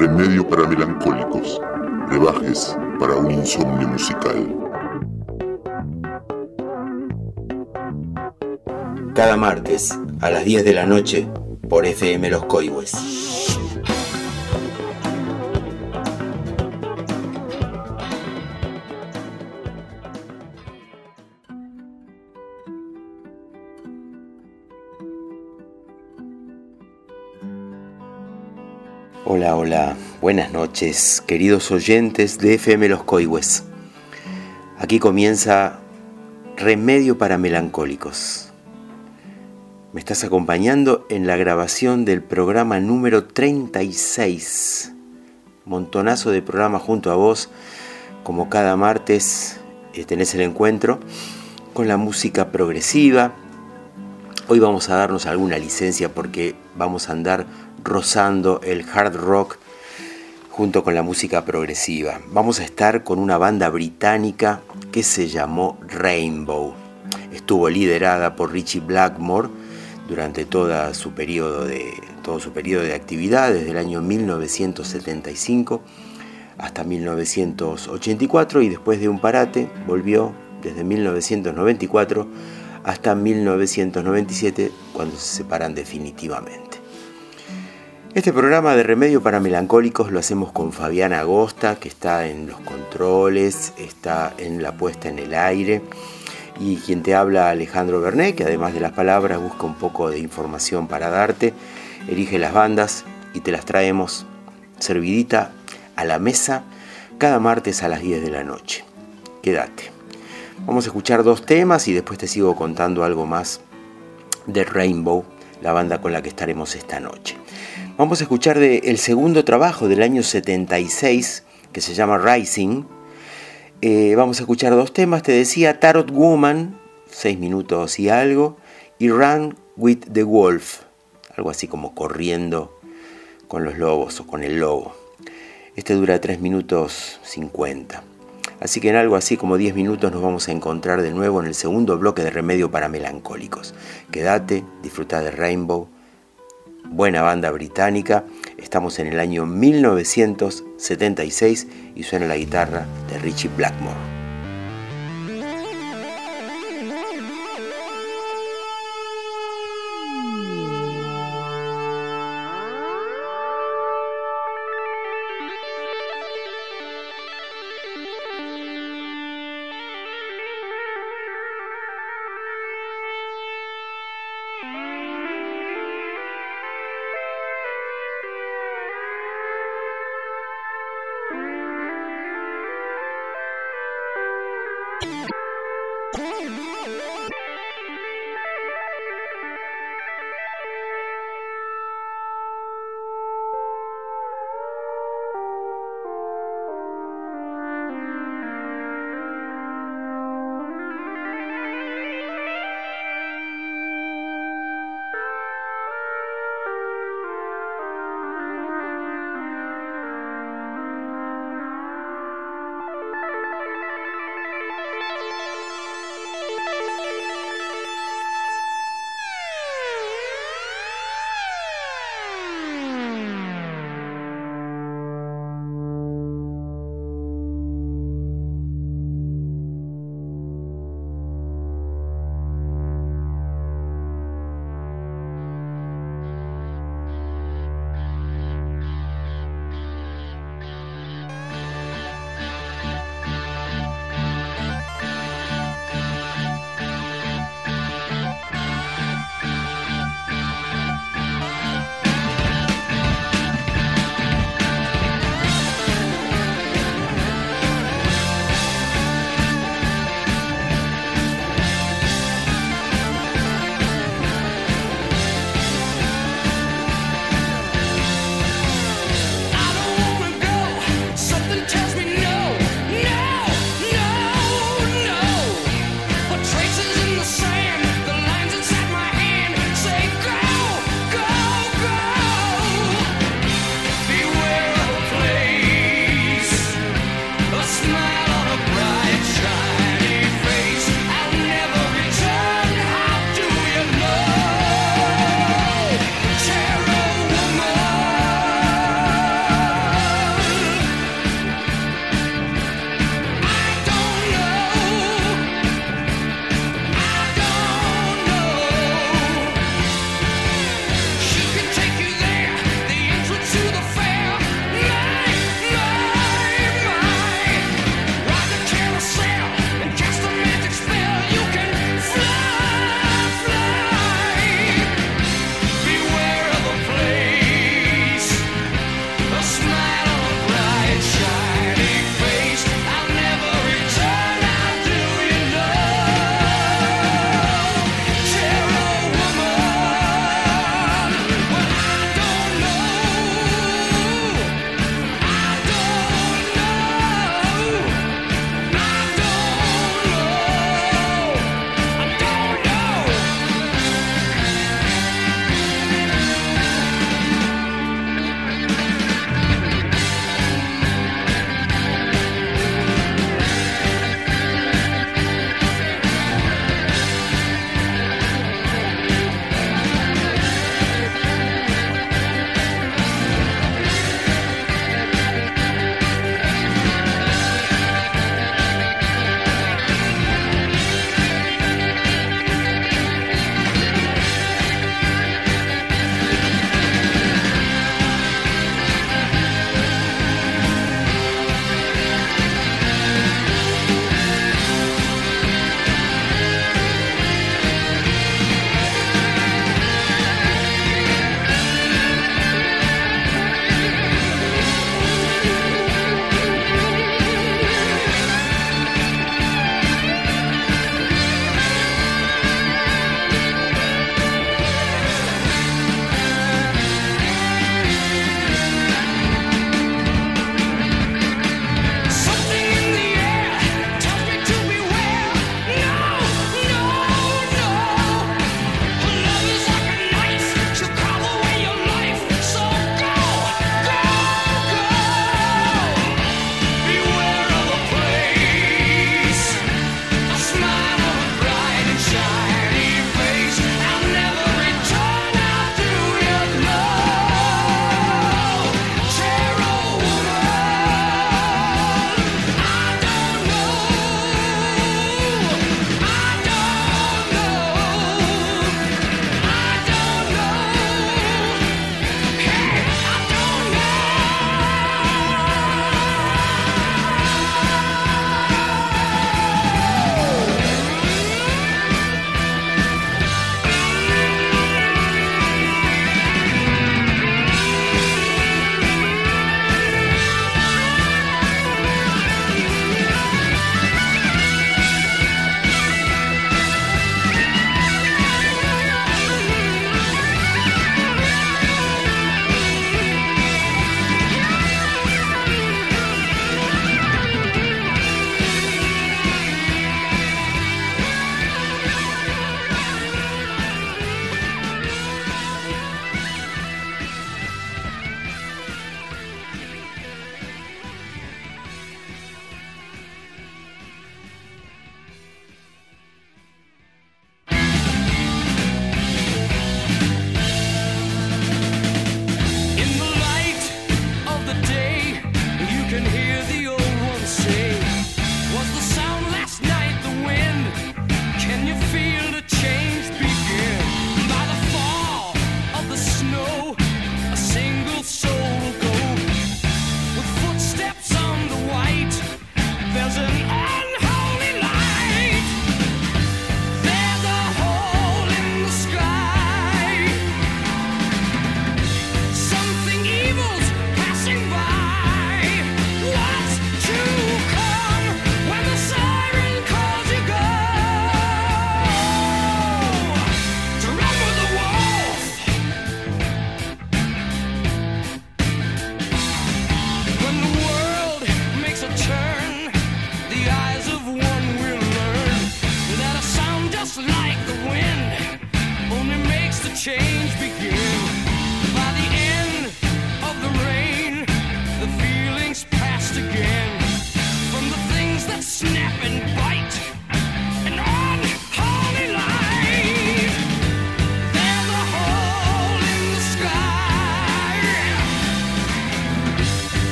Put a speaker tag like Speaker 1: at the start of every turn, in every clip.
Speaker 1: Remedio para melancólicos, brebajes para un insomnio musical.
Speaker 2: Cada martes a las 10 de la noche por FM Los Coihues. Hola, hola, buenas noches, queridos oyentes de FM Los Coihues. Aquí comienza Remedio para Melancólicos. Me estás acompañando en la grabación del programa número 36. Montonazo de programa junto a vos. Como cada martes tenés el encuentro con la música progresiva. Hoy vamos a darnos alguna licencia porque vamos a andar rozando el hard rock junto con la música progresiva. Vamos a estar con una banda británica que se llamó Rainbow. Estuvo liderada por Ritchie Blackmore durante todo su periodo de actividad, desde el año 1975 hasta 1984, y después de un parate volvió desde 1994 hasta 1997, cuando se separan definitivamente. Este programa de Remedio para Melancólicos lo hacemos con Fabián Agosta, que está en los controles, está en la puesta en el aire, y quien te habla, Alejandro Bernet, que además de las palabras busca un poco de información para darte, elige las bandas y te las traemos servidita a la mesa cada martes a las 10 de la noche. Quédate. Vamos a escuchar 2 temas y después te sigo contando algo más de Rainbow, la banda con la que estaremos esta noche. Vamos a escuchar el segundo trabajo del año 76, que se llama Rising. Vamos a escuchar 2 temas, te decía, Tarot Woman, 6 minutos y algo, y Run with the Wolf, algo así como corriendo con los lobos o con el lobo. Este dura 3 minutos 50. Así que en algo así como 10 minutos nos vamos a encontrar de nuevo en el segundo bloque de Remedio para Melancólicos. Quédate, disfruta de Rainbow, buena banda británica. Estamos en el año 1976 y suena la guitarra de Ritchie Blackmore.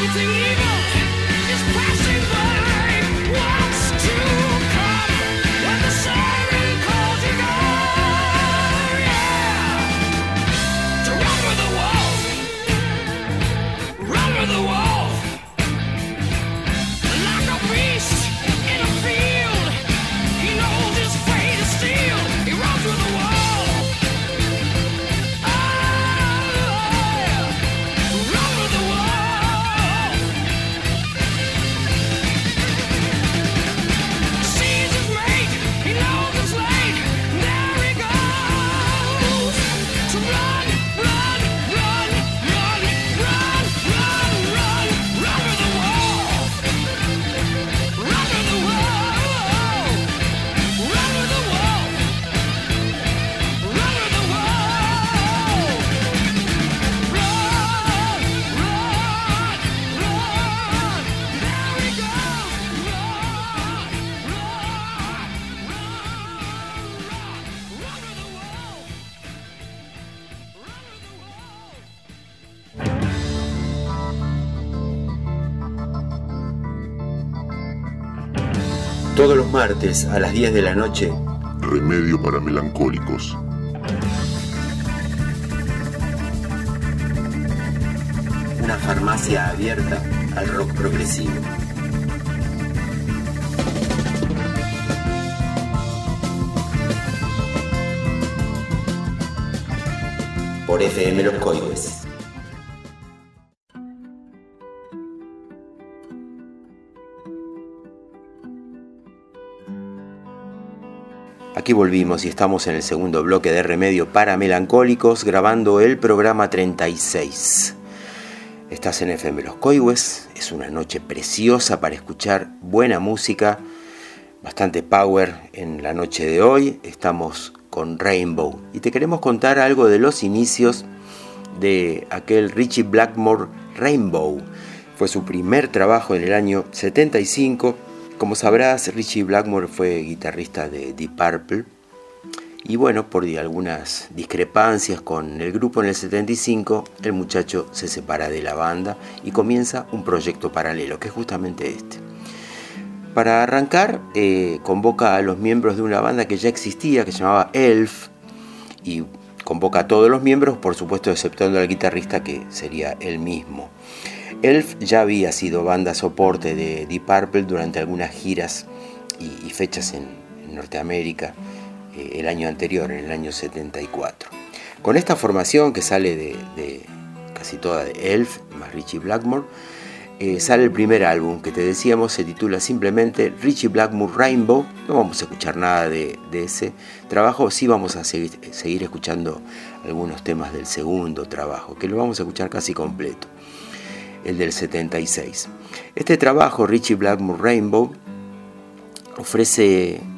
Speaker 2: Todos los martes a las 10 de la noche.
Speaker 1: Remedio para melancólicos.
Speaker 2: Una farmacia abierta al rock progresivo. Por FM Los Coihues. Aquí volvimos y estamos en el segundo bloque de Remedio para Melancólicos, grabando el programa 36. Estás en FM Los Coihues, es una noche preciosa para escuchar buena música, bastante power en la noche de hoy. Estamos con Rainbow y te queremos contar algo de los inicios de aquel Ritchie Blackmore Rainbow. Fue su primer trabajo en el año 75. Como sabrás, Ritchie Blackmore fue guitarrista de Deep Purple y bueno, por algunas discrepancias con el grupo en el 75, el muchacho se separa de la banda y comienza un proyecto paralelo, que es justamente este. Para arrancar, convoca a los miembros de una banda que ya existía, que se llamaba Elf, y convoca a todos los miembros, por supuesto exceptuando al guitarrista, que sería él mismo. Elf ya había sido banda soporte de Deep Purple durante algunas giras y fechas en Norteamérica el año anterior, en el año 74. Con esta formación que sale de casi toda de Elf, más Ritchie Blackmore, sale el primer álbum que te decíamos, se titula simplemente Ritchie Blackmore Rainbow. No vamos a escuchar nada de ese trabajo, sí vamos a seguir escuchando algunos temas del segundo trabajo, que lo vamos a escuchar casi completo, el del 76. Este trabajo, Ritchie Blackmore Rainbow, ofrece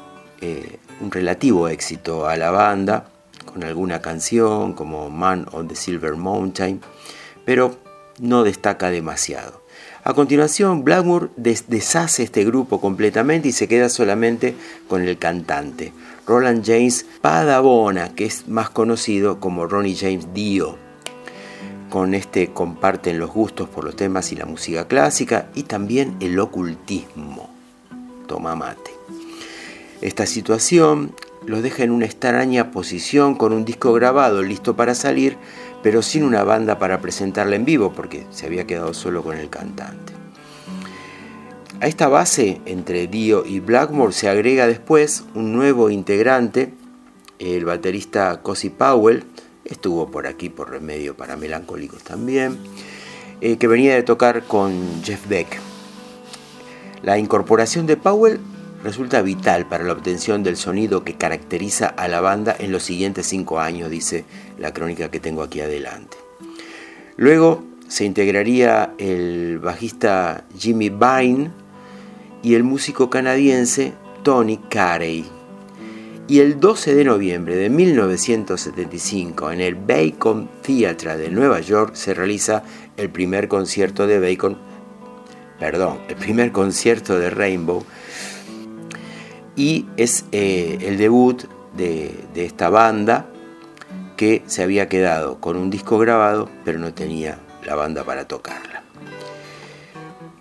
Speaker 2: un relativo éxito a la banda, con alguna canción como Man on the Silver Mountain, pero no destaca demasiado. A continuación, Blackmore deshace este grupo completamente y se queda solamente con el cantante, Roland James Padabona, que es más conocido como Ronnie James Dio. Con este comparten los gustos por los temas y la música clásica y también el ocultismo. Toma mate. Esta situación los deja en una extraña posición con un disco grabado listo para salir, pero sin una banda para presentarla en vivo porque se había quedado solo con el cantante. A esta base entre Dio y Blackmore se agrega después un nuevo integrante, el baterista Cozy Powell. Estuvo por aquí por Remedio para Melancólicos también, que venía de tocar con Jeff Beck. La incorporación de Powell resulta vital para la obtención del sonido que caracteriza a la banda en los siguientes 5 años, dice la crónica que tengo aquí adelante. Luego se integraría el bajista Jimmy Vine y el músico canadiense Tony Carey. Y el 12 de noviembre de 1975, en el Bacon Theatre de Nueva York, se realiza el primer concierto de Rainbow, y es el debut de esta banda que se había quedado con un disco grabado, pero no tenía la banda para tocarla.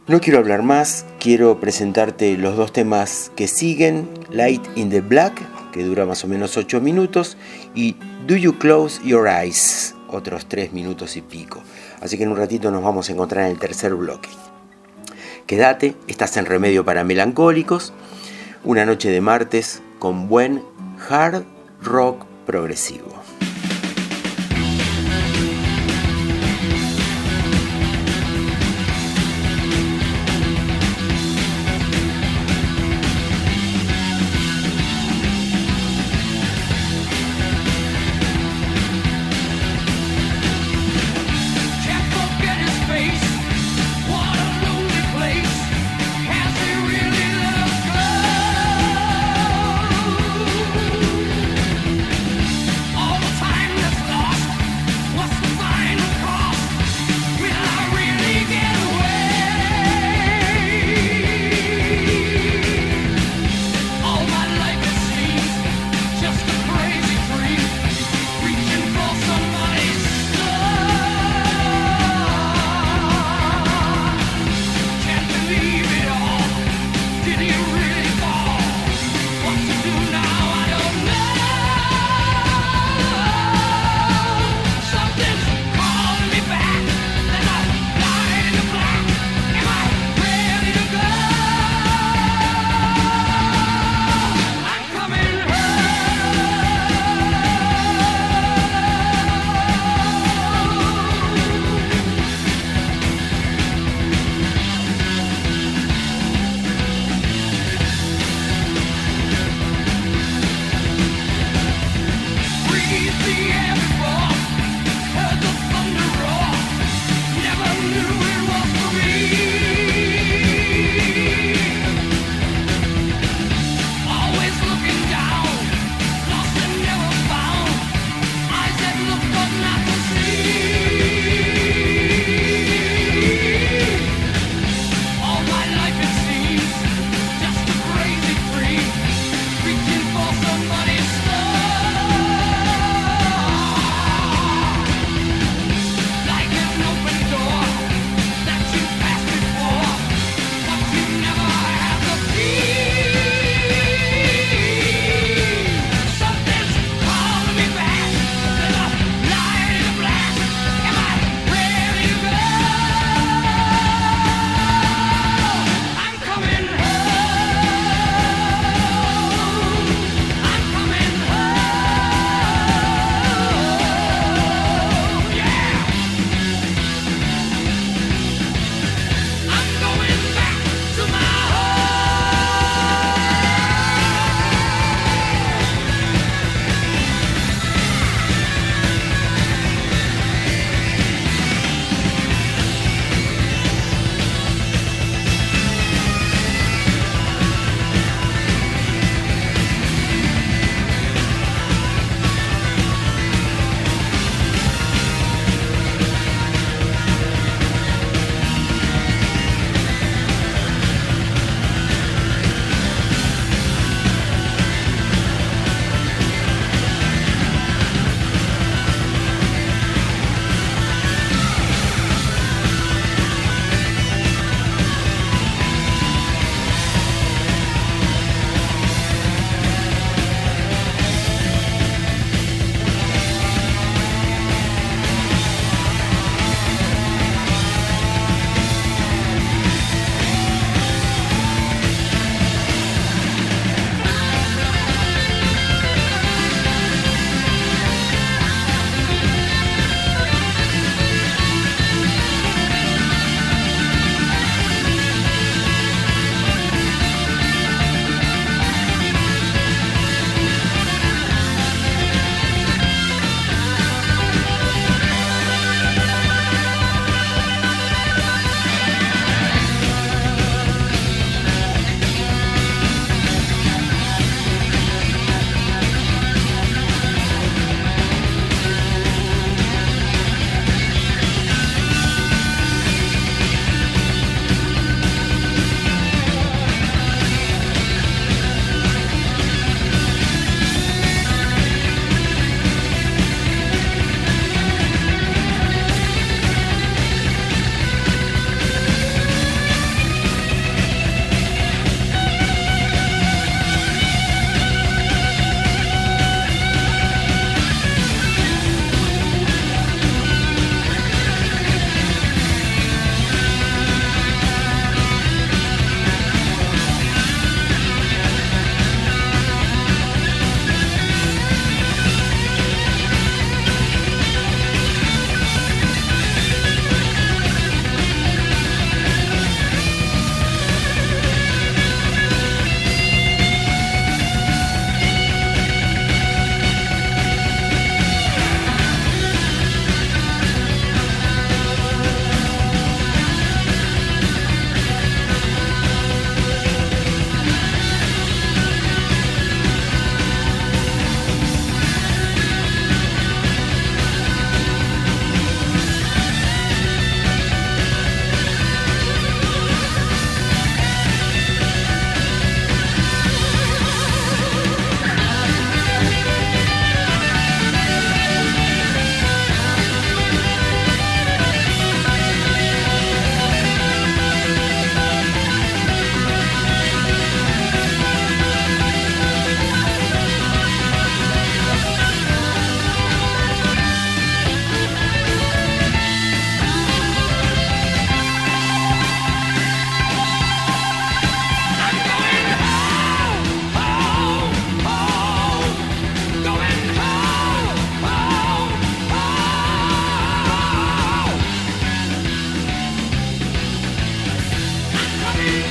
Speaker 2: No quiero hablar más, quiero presentarte los dos temas que siguen, Light in the Black, que dura más o menos 8 minutos, y Do You Close Your Eyes, otros 3 minutos y pico. Así que en un ratito nos vamos a encontrar en el tercer bloque. Quédate, estás en Remedio para Melancólicos, una noche de martes con buen hard rock progresivo.
Speaker 3: All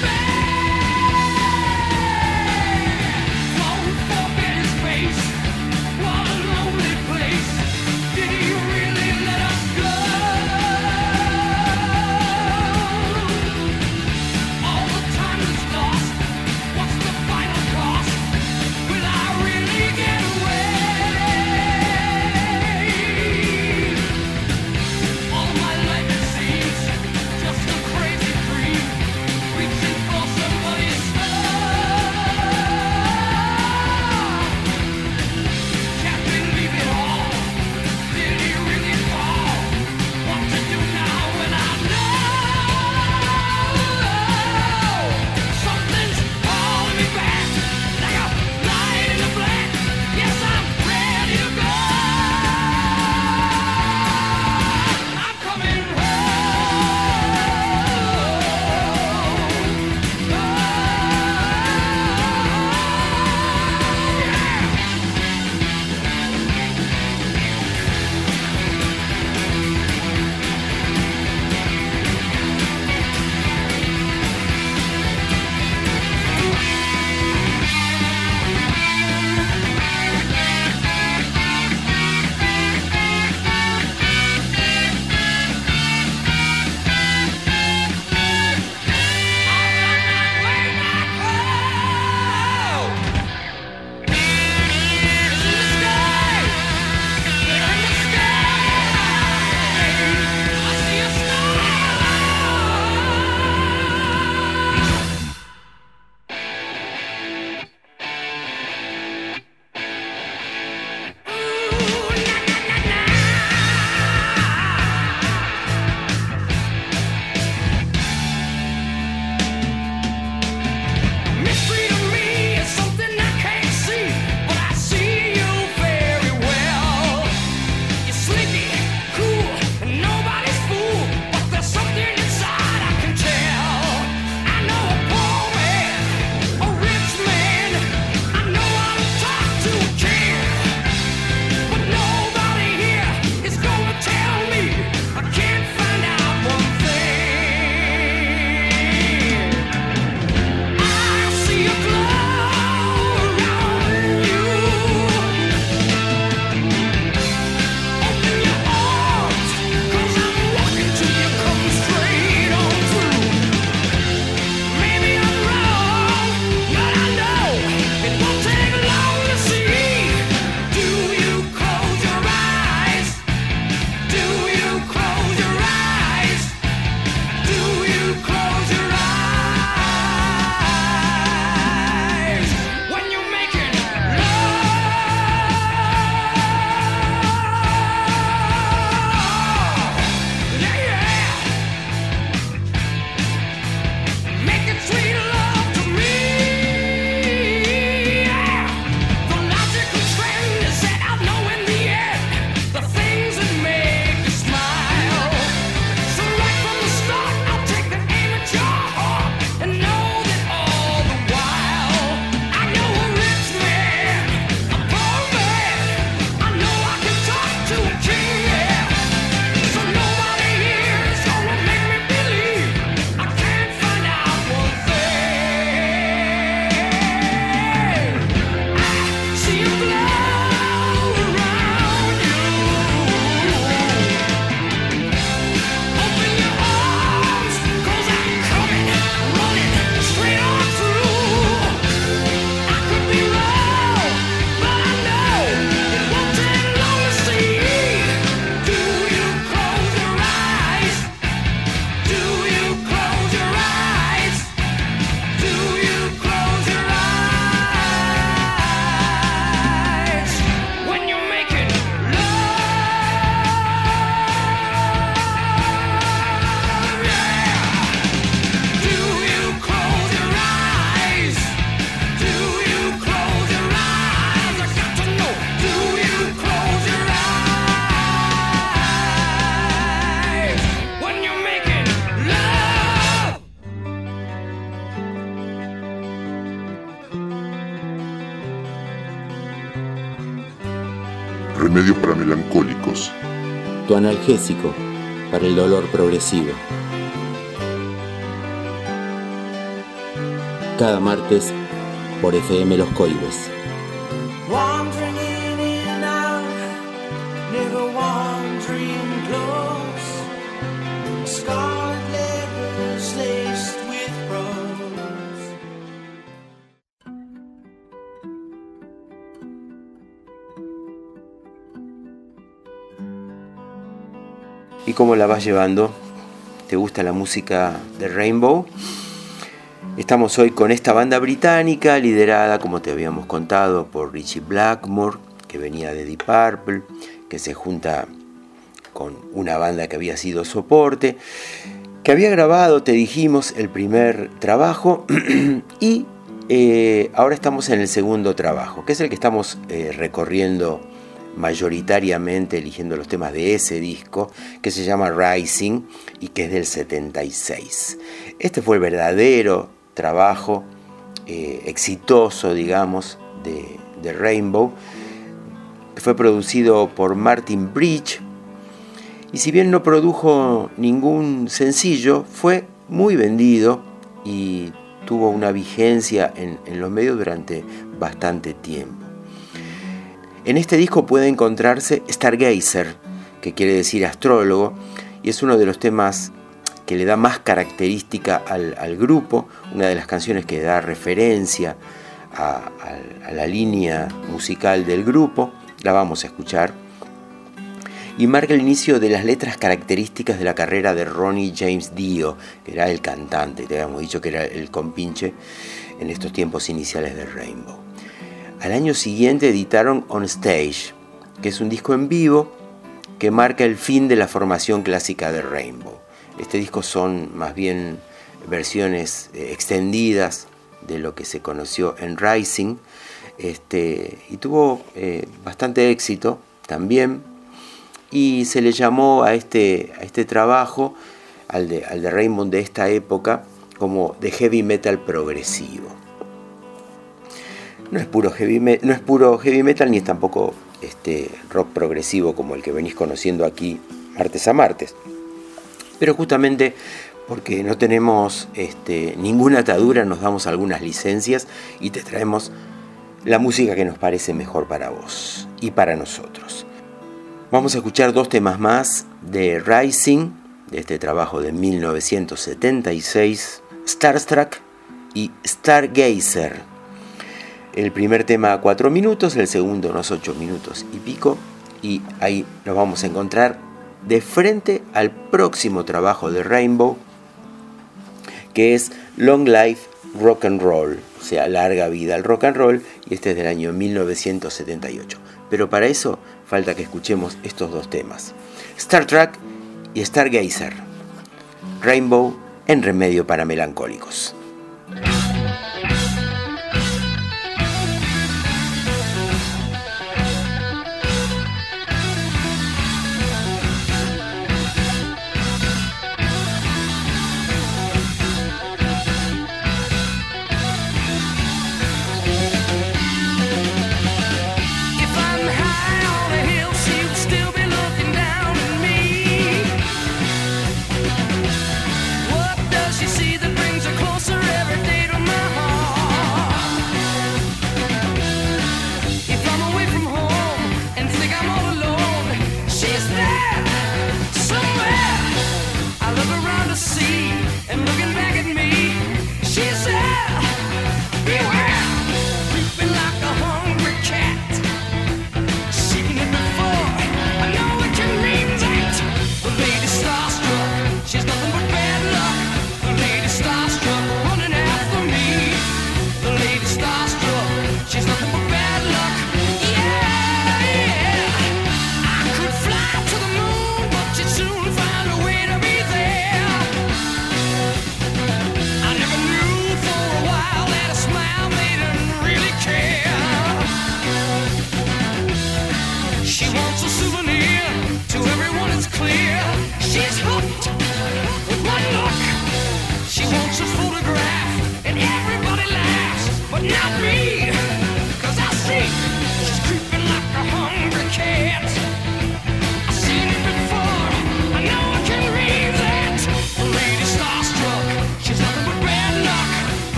Speaker 1: Remedio para melancólicos.
Speaker 2: Tu analgésico para el dolor progresivo. cada martes por FM Los Coihues.
Speaker 3: Wandering in and out, never wandering close. Scarlet letters laced with rose.
Speaker 2: ¿Y cómo la vas llevando? ¿Te gusta la música de Rainbow? Estamos hoy con esta banda británica liderada, como te habíamos contado, por Ritchie Blackmore, que venía de Deep Purple, que se junta con una banda que había sido soporte, que había grabado, te dijimos, el primer trabajo y ahora estamos en el segundo trabajo, que es el que estamos recorriendo mayoritariamente, eligiendo los temas de ese disco, que se llama Rising y que es del 76. Este fue el verdadero trabajo exitoso, digamos, de Rainbow. Fue producido por Martin Bridge y si bien no produjo ningún sencillo, fue muy vendido y tuvo una vigencia en los medios durante bastante tiempo. En este disco puede encontrarse Stargazer, que quiere decir astrólogo, y es uno de los temas que le da más característica al grupo, una de las canciones que da referencia a la línea musical del grupo. La vamos a escuchar, y marca el inicio de las letras características de la carrera de Ronnie James Dio, que era el cantante, te habíamos dicho que era el compinche en estos tiempos iniciales de Rainbow. Al año siguiente editaron On Stage, que es un disco en vivo que marca el fin de la formación clásica de Rainbow. Este disco son más bien versiones extendidas de lo que se conoció en Rising, y tuvo bastante éxito también, y se le llamó a este trabajo, al de Rainbow de esta época, como de heavy metal progresivo. No es puro heavy metal ni es tampoco rock progresivo como el que venís conociendo aquí martes a martes. Pero justamente porque no tenemos ninguna atadura, nos damos algunas licencias y te traemos la música que nos parece mejor para vos y para nosotros. Vamos a escuchar dos temas más de Rising, de este trabajo de 1976, Starstruck y Stargazer. El primer tema 4 minutos, el segundo unos 8 minutos y pico, y ahí nos vamos a encontrar de frente al próximo trabajo de Rainbow, que es Long Life Rock and Roll, o sea, larga vida al rock and roll, y este es del año 1978. Pero para eso falta que escuchemos estos dos temas, Star Trek y Stargazer. Rainbow en Remedio para Melancólicos.
Speaker 4: What does she see that brings her closer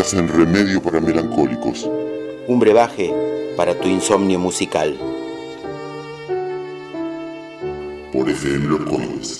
Speaker 1: Estás en Remedio para Melancólicos.
Speaker 2: Un brebaje para tu insomnio musical.
Speaker 1: Por FM Los Códigos.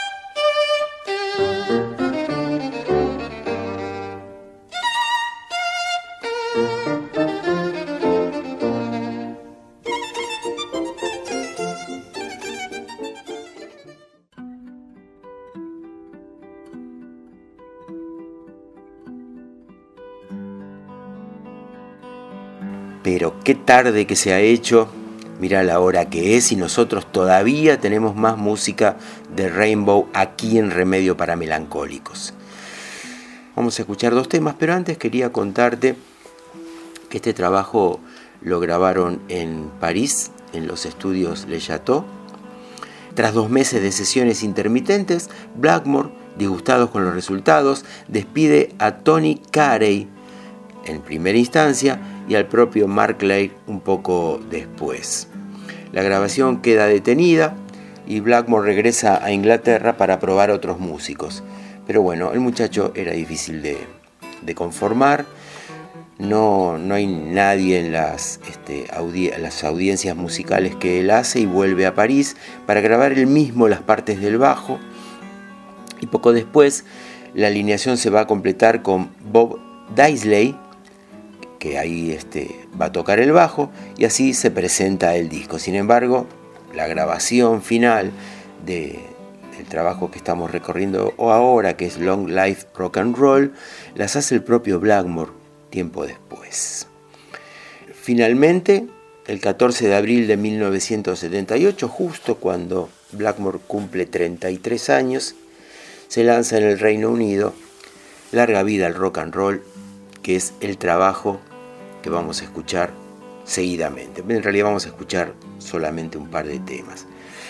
Speaker 2: Pero qué tarde que se ha hecho, mirá la hora que es y nosotros todavía tenemos más música de Rainbow aquí en Remedio para Melancólicos. Vamos a escuchar 2 temas, pero antes quería contarte que este trabajo lo grabaron en París, en los estudios Le Chateau. Tras 2 meses de sesiones intermitentes, Blackmore, disgustados con los resultados, despide a Tony Carey en primera instancia y al propio Mark Laird un poco después. La grabación queda detenida y Blackmore regresa a Inglaterra para probar otros músicos. Pero bueno, el muchacho era difícil de conformar. No hay nadie en las audiencias musicales que él hace y vuelve a París para grabar él mismo las partes del bajo. Y poco después la alineación se va a completar con Bob Daisley, que ahí va a tocar el bajo, y así se presenta el disco. Sin embargo, la grabación final del trabajo que estamos recorriendo ahora, que es Long Life Rock and Roll, las hace el propio Blackmore tiempo después. Finalmente, el 14 de abril de 1978, justo cuando Blackmore cumple 33 años, se lanza en el Reino Unido Larga Vida al Rock and Roll, que es el trabajo que vamos a escuchar seguidamente. En realidad vamos a escuchar solamente un par de temas.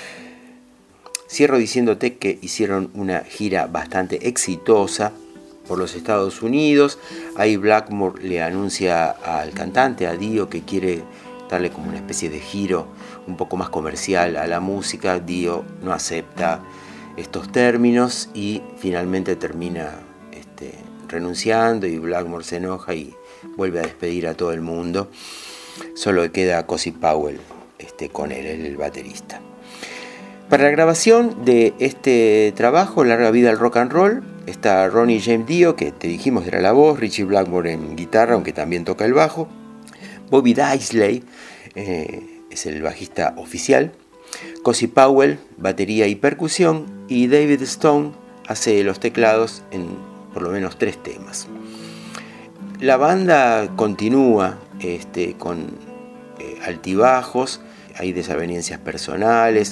Speaker 2: Cierro diciéndote que hicieron una gira bastante exitosa por los Estados Unidos. Ahí Blackmore le anuncia al cantante, a Dio, que quiere darle como una especie de giro un poco más comercial a la música. Dio no acepta estos términos y finalmente termina renunciando, y Blackmore se enoja y vuelve a despedir a todo el mundo. Solo queda Cozy Powell con él, el baterista. Para la grabación de este trabajo, Larga Vida al Rock and Roll, está Ronnie James Dio, que te dijimos era la voz, Ritchie Blackmore en guitarra, aunque también toca el bajo, Bobby Daisley es el bajista oficial, Cozy Powell, batería y percusión, y David Stone hace los teclados en por lo menos 3 temas. La banda continúa con altibajos, hay desavenencias personales,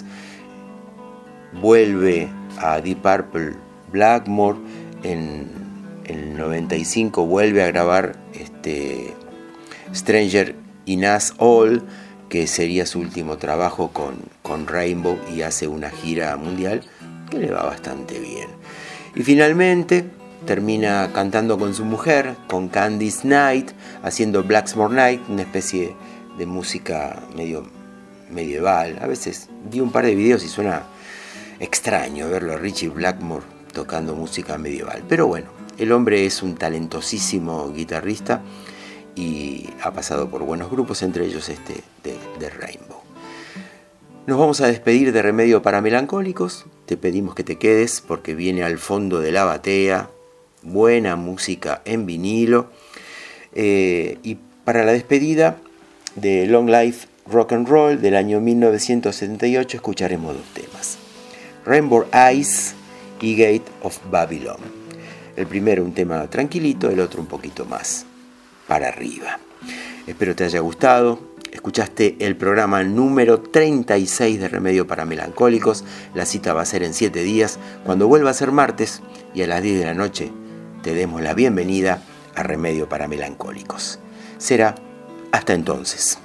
Speaker 2: vuelve a Deep Purple Blackmore, en el 95 vuelve a grabar Stranger in Us All, que sería su último trabajo con Rainbow, y hace una gira mundial que le va bastante bien. Y finalmente termina cantando con su mujer, con Candice Knight, haciendo Blackmore Night, una especie de música medio medieval. A veces vi un par de videos y suena extraño verlo a Ritchie Blackmore tocando música medieval. Pero bueno, el hombre es un talentosísimo guitarrista y ha pasado por buenos grupos, entre ellos de Rainbow. Nos vamos a despedir de Remedio para Melancólicos. Te pedimos que te quedes porque viene Al Fondo de la Batea, buena música en vinilo. Y para la despedida de Long Life Rock and Roll del año 1978 escucharemos 2 temas: Rainbow Eyes y Gate of Babylon. El primero un tema tranquilito, el otro un poquito más para arriba. Espero te haya gustado. Escuchaste el programa número 36 de Remedio para Melancólicos. La cita va a ser en 7 días, cuando vuelva a ser martes y a las 10 de la noche te demos la bienvenida a Remedio para Melancólicos. Será hasta entonces.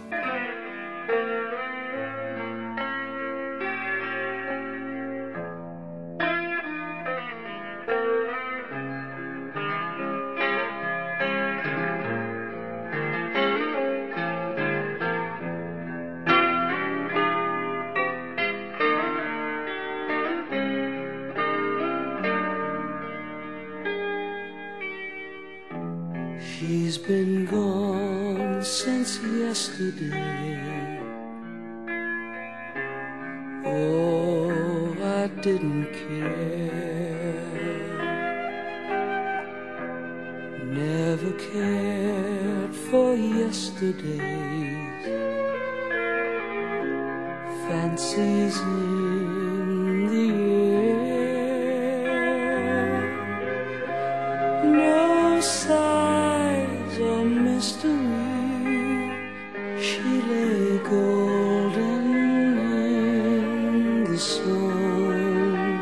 Speaker 3: She's been gone since yesterday. Oh, I didn't care. Never cared for yesterday's fancies in the air. No sighs or mystery. She lay golden in the sun.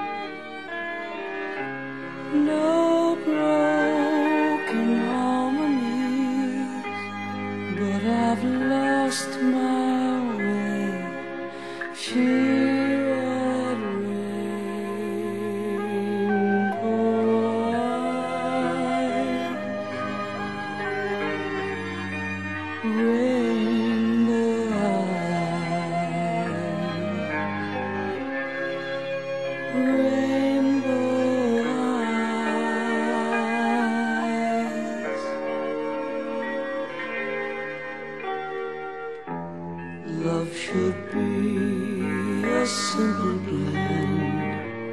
Speaker 3: No broken harmonies, but I've lost my way. Sheer red rainbow eyes, rainbow eyes, rainbow eyes. Love should be a simple blend,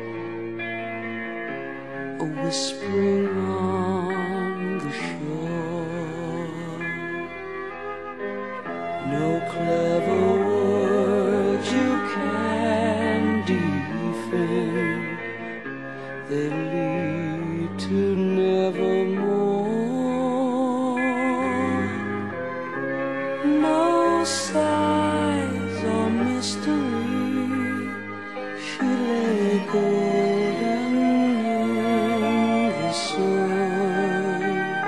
Speaker 3: a whispering on the shore. No clever words you can defend, they lead to nevermore. No sighs or mystery. She lay golden in the sun.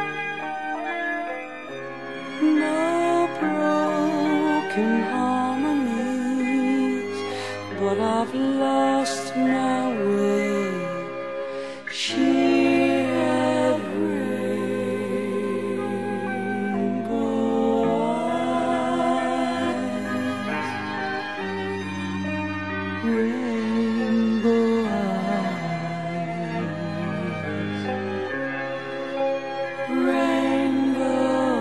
Speaker 3: No broken harmonies, but I've lost my way. She had rainbow eyes, rainbow eyes, rainbow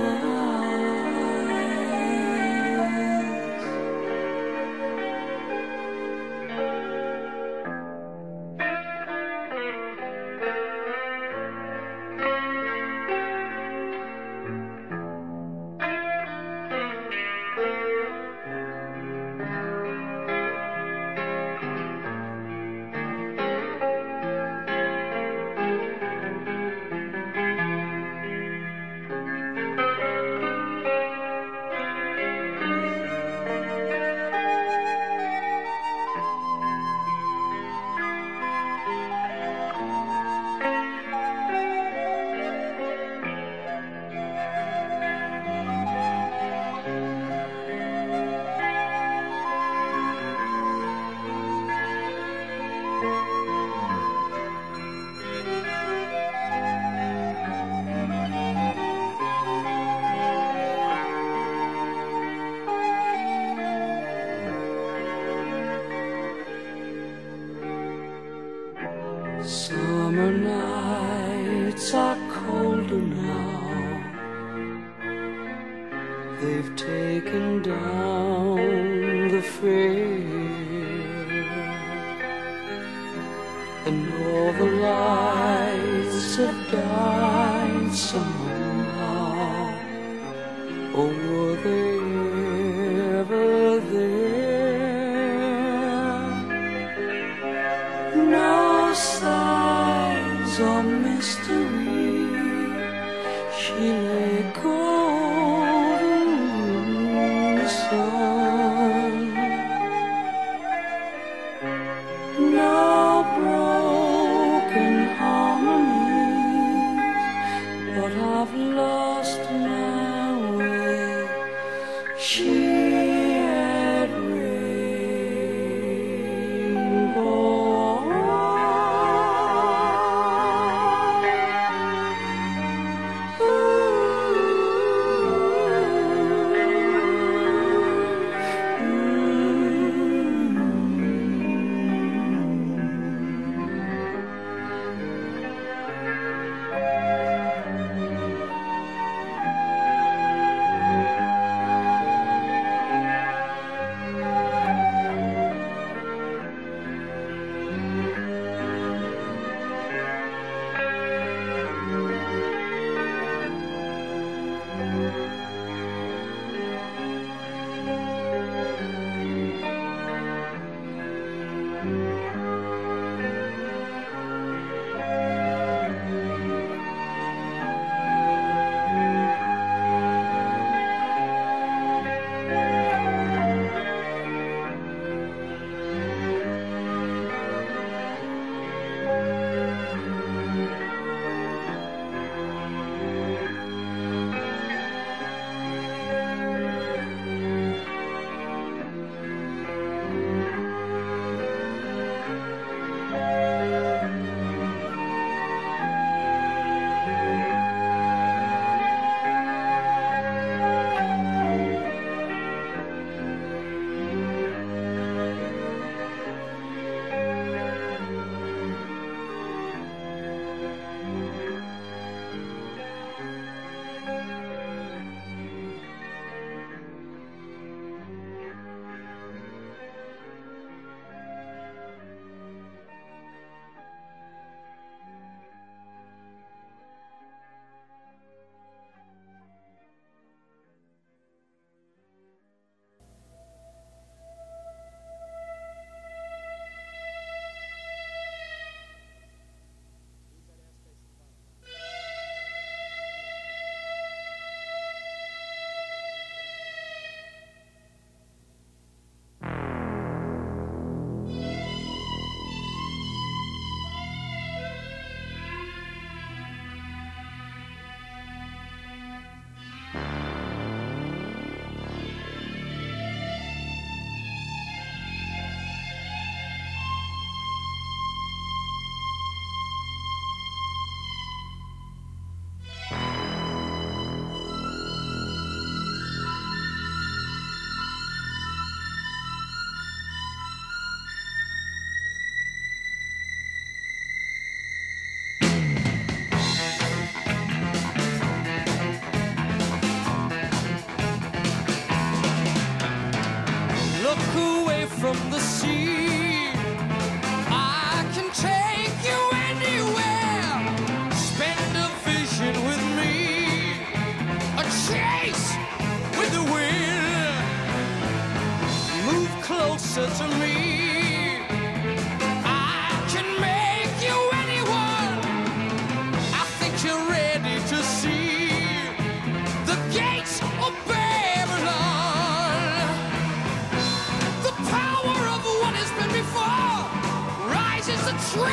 Speaker 3: Summer nights are colder now. They've taken down the fair, and all the lights have died somehow. Or were they ever there? No sighs or mystery. She lay golden in the sun. No broken harmonies, but I've lost my way. She had rainbow eyes. Ooh.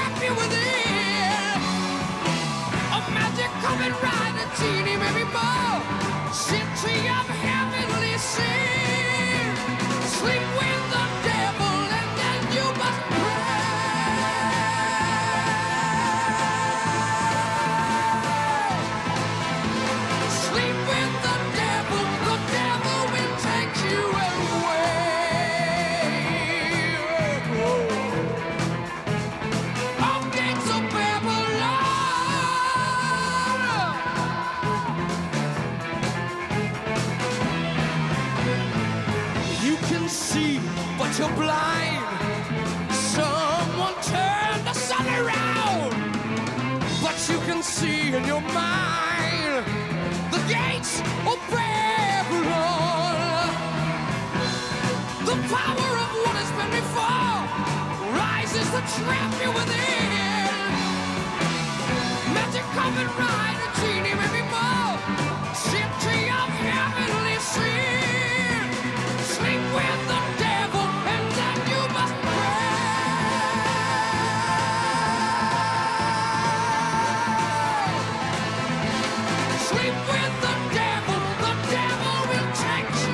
Speaker 4: trap you within. A magic coming right, a genie, maybe more. City of heavenly sin. Sleep with the devil and then you must pray. Sleep with the devil will take you away. Off gates of Babylon. You can see, but you're blind. Someone turned the sun around, but you can see in your mind the gates of Babylon. The power of what has been before rises to trap you within. Magic coming right, a genie, maybe more. City of heavenly sin. Sleep with the devil and then you must pray. Sleep with the devil will take you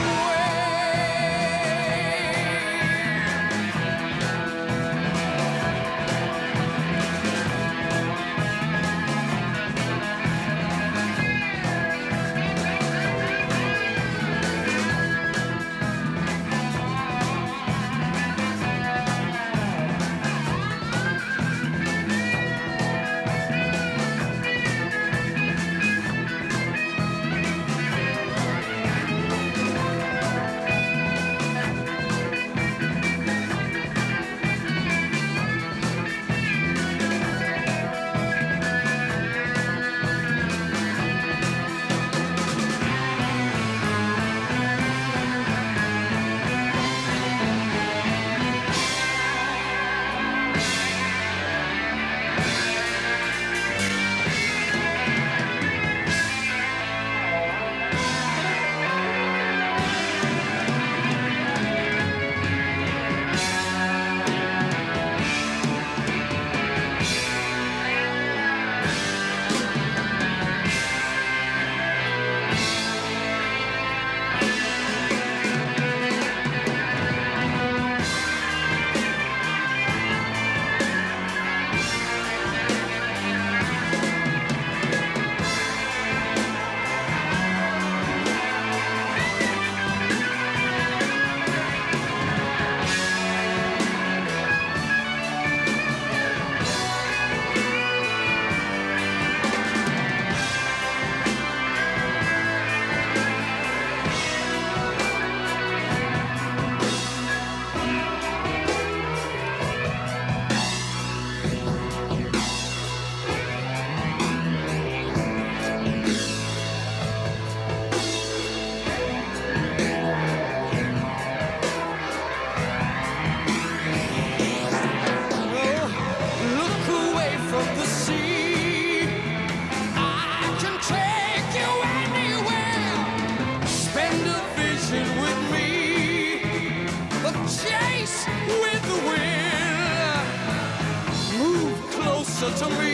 Speaker 4: closer to me.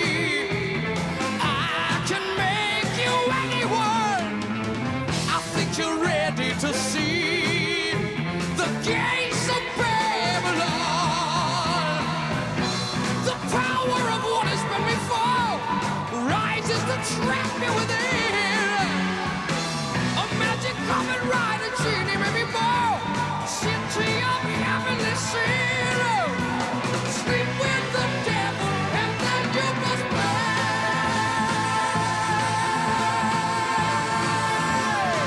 Speaker 4: I can make you anyone. I think you're ready to see the gates of Babylon. The power of what has been before rises to trap me within. A magic coming right, a genie, maybe more. City of heavenly sin. Sleep with the devil and then you must pray.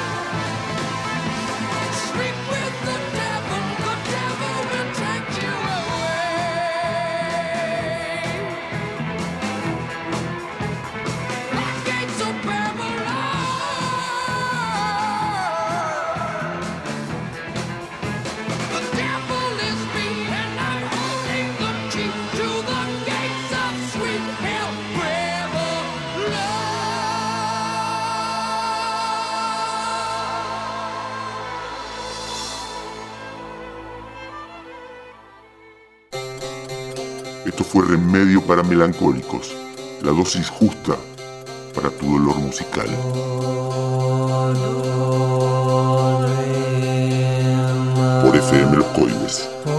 Speaker 4: Sleep with the devil will take you away. Like gates of Babylon.
Speaker 1: Esto fue Remedio para Melancólicos, la dosis justa para tu dolor musical. Por FM Los Coihues.